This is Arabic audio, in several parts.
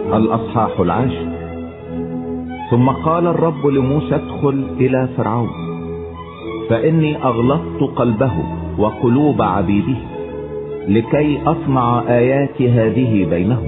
الأصحاح 10. ثم قال الرب لموسى: ادخل إلى فرعون، فإني أغلقت قلبه وقلوب عبيده لكي أصنع آيات هذه بينهم،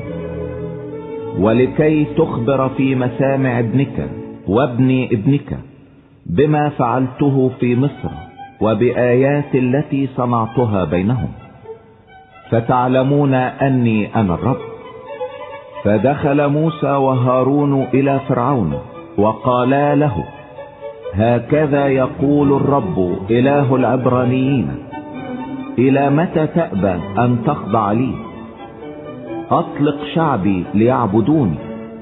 ولكي تخبر في مسامع ابنك وابن ابنك بما فعلته في مصر وبآيات التي صنعتها بينهم، فتعلمون أني أنا الرب. فدخل موسى وهارون إلى فرعون وقالا له: هكذا يقول الرب إله العبرانيين: إلى متى تأبى أن تخضع لي؟ أطلق شعبي ليعبدوني.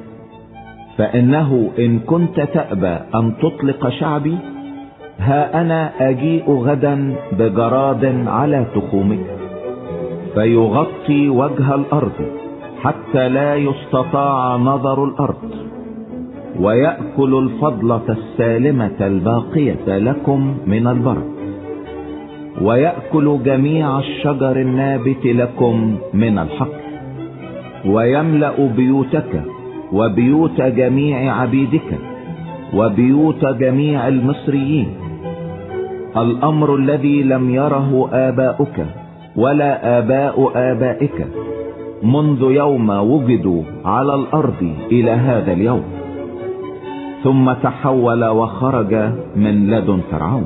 فإنه إن كنت تأبى أن تطلق شعبي، ها أنا أجيء غدا بجراد على تخومك فيغطي وجه الأرض حتى لا يستطاع نظر الأرض، ويأكل الفضلة السالمة الباقية لكم من البرد، ويأكل جميع الشجر النابت لكم من الحقل، ويملأ بيوتك وبيوت جميع عبيدك وبيوت جميع المصريين، الأمر الذي لم يره آباؤك ولا آباء آبائك منذ يوم وجدوا على الأرض إلى هذا اليوم. ثم تحول وخرج من لدن فرعون.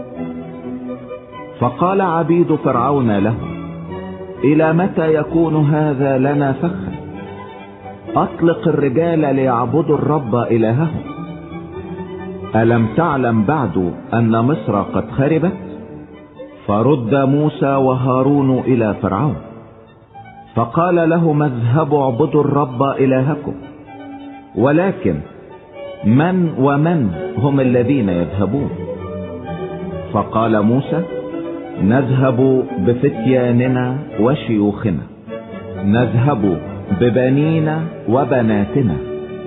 فقال عبيد فرعون له: إلى متى يكون هذا لنا فخا؟ أطلق الرجال ليعبدوا الرب إلههم. ألم تعلم بعد أن مصر قد خربت؟ فرد موسى وهارون إلى فرعون، فقال لهم: اذهبوا اعبدوا الرب إلهكم. ولكن من ومن هم الذين يذهبون؟ فقال موسى: نذهب بفتياننا وشيوخنا، نذهب ببنينا وبناتنا،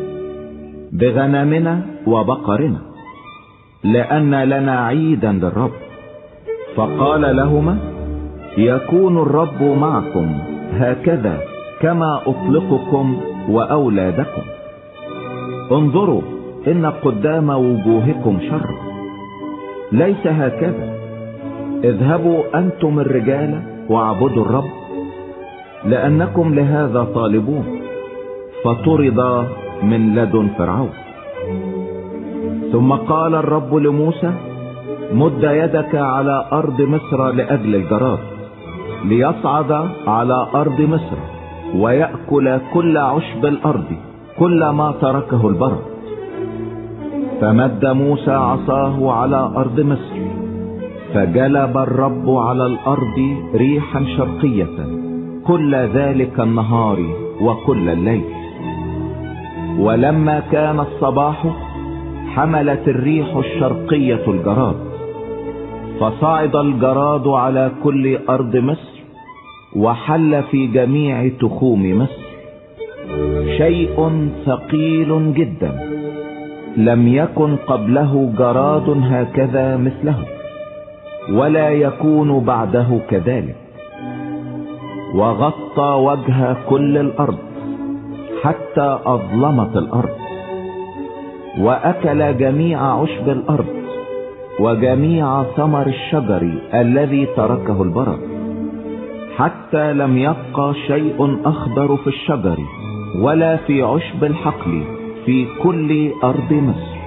بغنمنا وبقرنا، لأن لنا عيدا للرب. فقال لهما: يكون الرب معكم هكذا كما أطلقكم وأولادكم. انظروا إن قدام وجوهكم شر، ليس هكذا. اذهبوا أنتم الرجال واعبدوا الرب، لأنكم لهذا طالبون. فطرد من لدن فرعون. ثم قال الرب لموسى: مد يدك على أرض مصر لأجل الجراد، ليصعد على أرض مصر ويأكل كل عشب الأرض كل ما تركه البرد. فمد موسى عصاه على أرض مصر، فجلب الرب على الأرض ريحا شرقية كل ذلك النهار وكل الليل. ولما كان الصباح حملت الريح الشرقية الجراد، فصعد الجراد على كل أرض مصر وحل في جميع تخوم مصر، شيء ثقيل جدا، لم يكن قبله جراد هكذا مثله، ولا يكون بعده كذلك. وغطى وجه كل الأرض حتى أظلمت الأرض، وأكل جميع عشب الأرض وجميع ثمر الشجر الذي تركه البرد، حتى لم يبقى شيء أخضر في الشجر ولا في عشب الحقل في كل أرض مصر.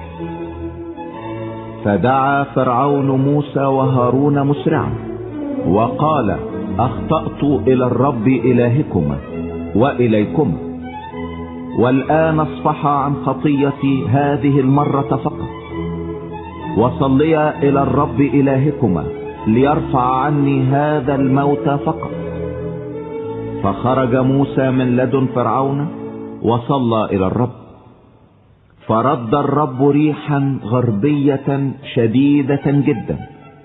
فدعا فرعون موسى وهارون مسرعا وقال: أخطأت إلى الرب إلهكما وإليكما، والآن اصفحا عن خطيتي هذه المرة فقط، وصليا إلى الرب إلهكما ليرفع عني هذا الموت فقط. فخرج موسى من لدن فرعون وصلى إلى الرب، فرد الرب ريحا غربية شديدة جدا،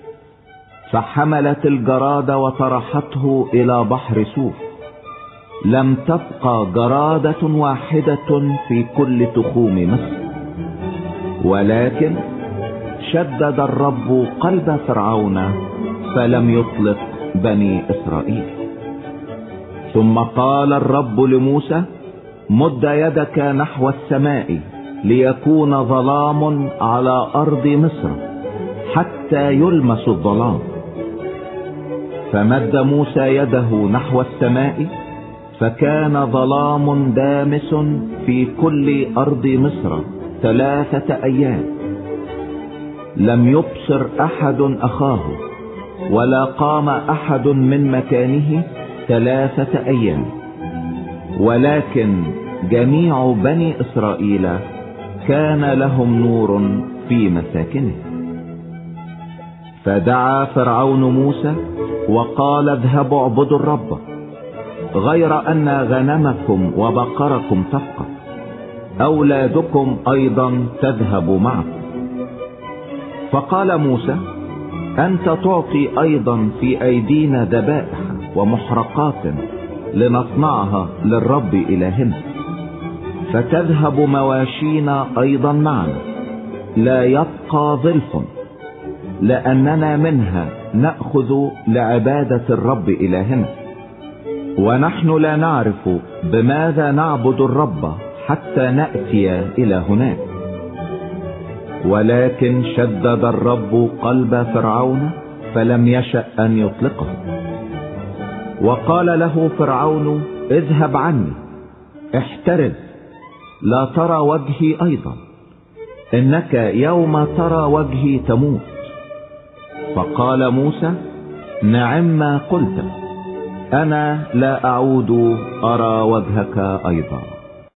فحملت الجراد وطرحته إلى بحر سوف. لم تبقى جرادة واحدة في كل تخوم مصر، ولكن شدد الرب قلب فرعون فلم يطلق بني إسرائيل. ثم قال الرب لموسى: مد يدك نحو السماء ليكون ظلام على أرض مصر حتى يلمس الظلام. فمد موسى يده نحو السماء فكان ظلام دامس في كل أرض مصر 3 أيام. لم يبصر أحد أخاه ولا قام أحد من مكانه 3 أيام. ولكن جميع بني إسرائيل كان لهم نور في مساكنه. فدعا فرعون موسى وقال اذهبوا اعبدوا الرب، غير أن غنمكم وبقركم تبقى، أولادكم أيضا تذهب معكم. فقال موسى أنت تعطي أيضا في أيدينا ذبائح ومحرقات لنصنعها للرب إلهنا، فتذهب مواشينا أيضا معنا، لا يبقى ظلف، لأننا منها نأخذ لعبادة الرب إلهنا، ونحن لا نعرف بماذا نعبد الرب حتى نأتي إلى هناك. ولكن شدد الرب قلب فرعون فلم يشأ أن يطلقه. وقال له فرعون اذهب عني، احترز، لا ترى وجهي أيضا، إنك يوم ترى وجهي تموت. فقال موسى نعم ما قلت، أنا لا أعود أرى وجهك أيضا.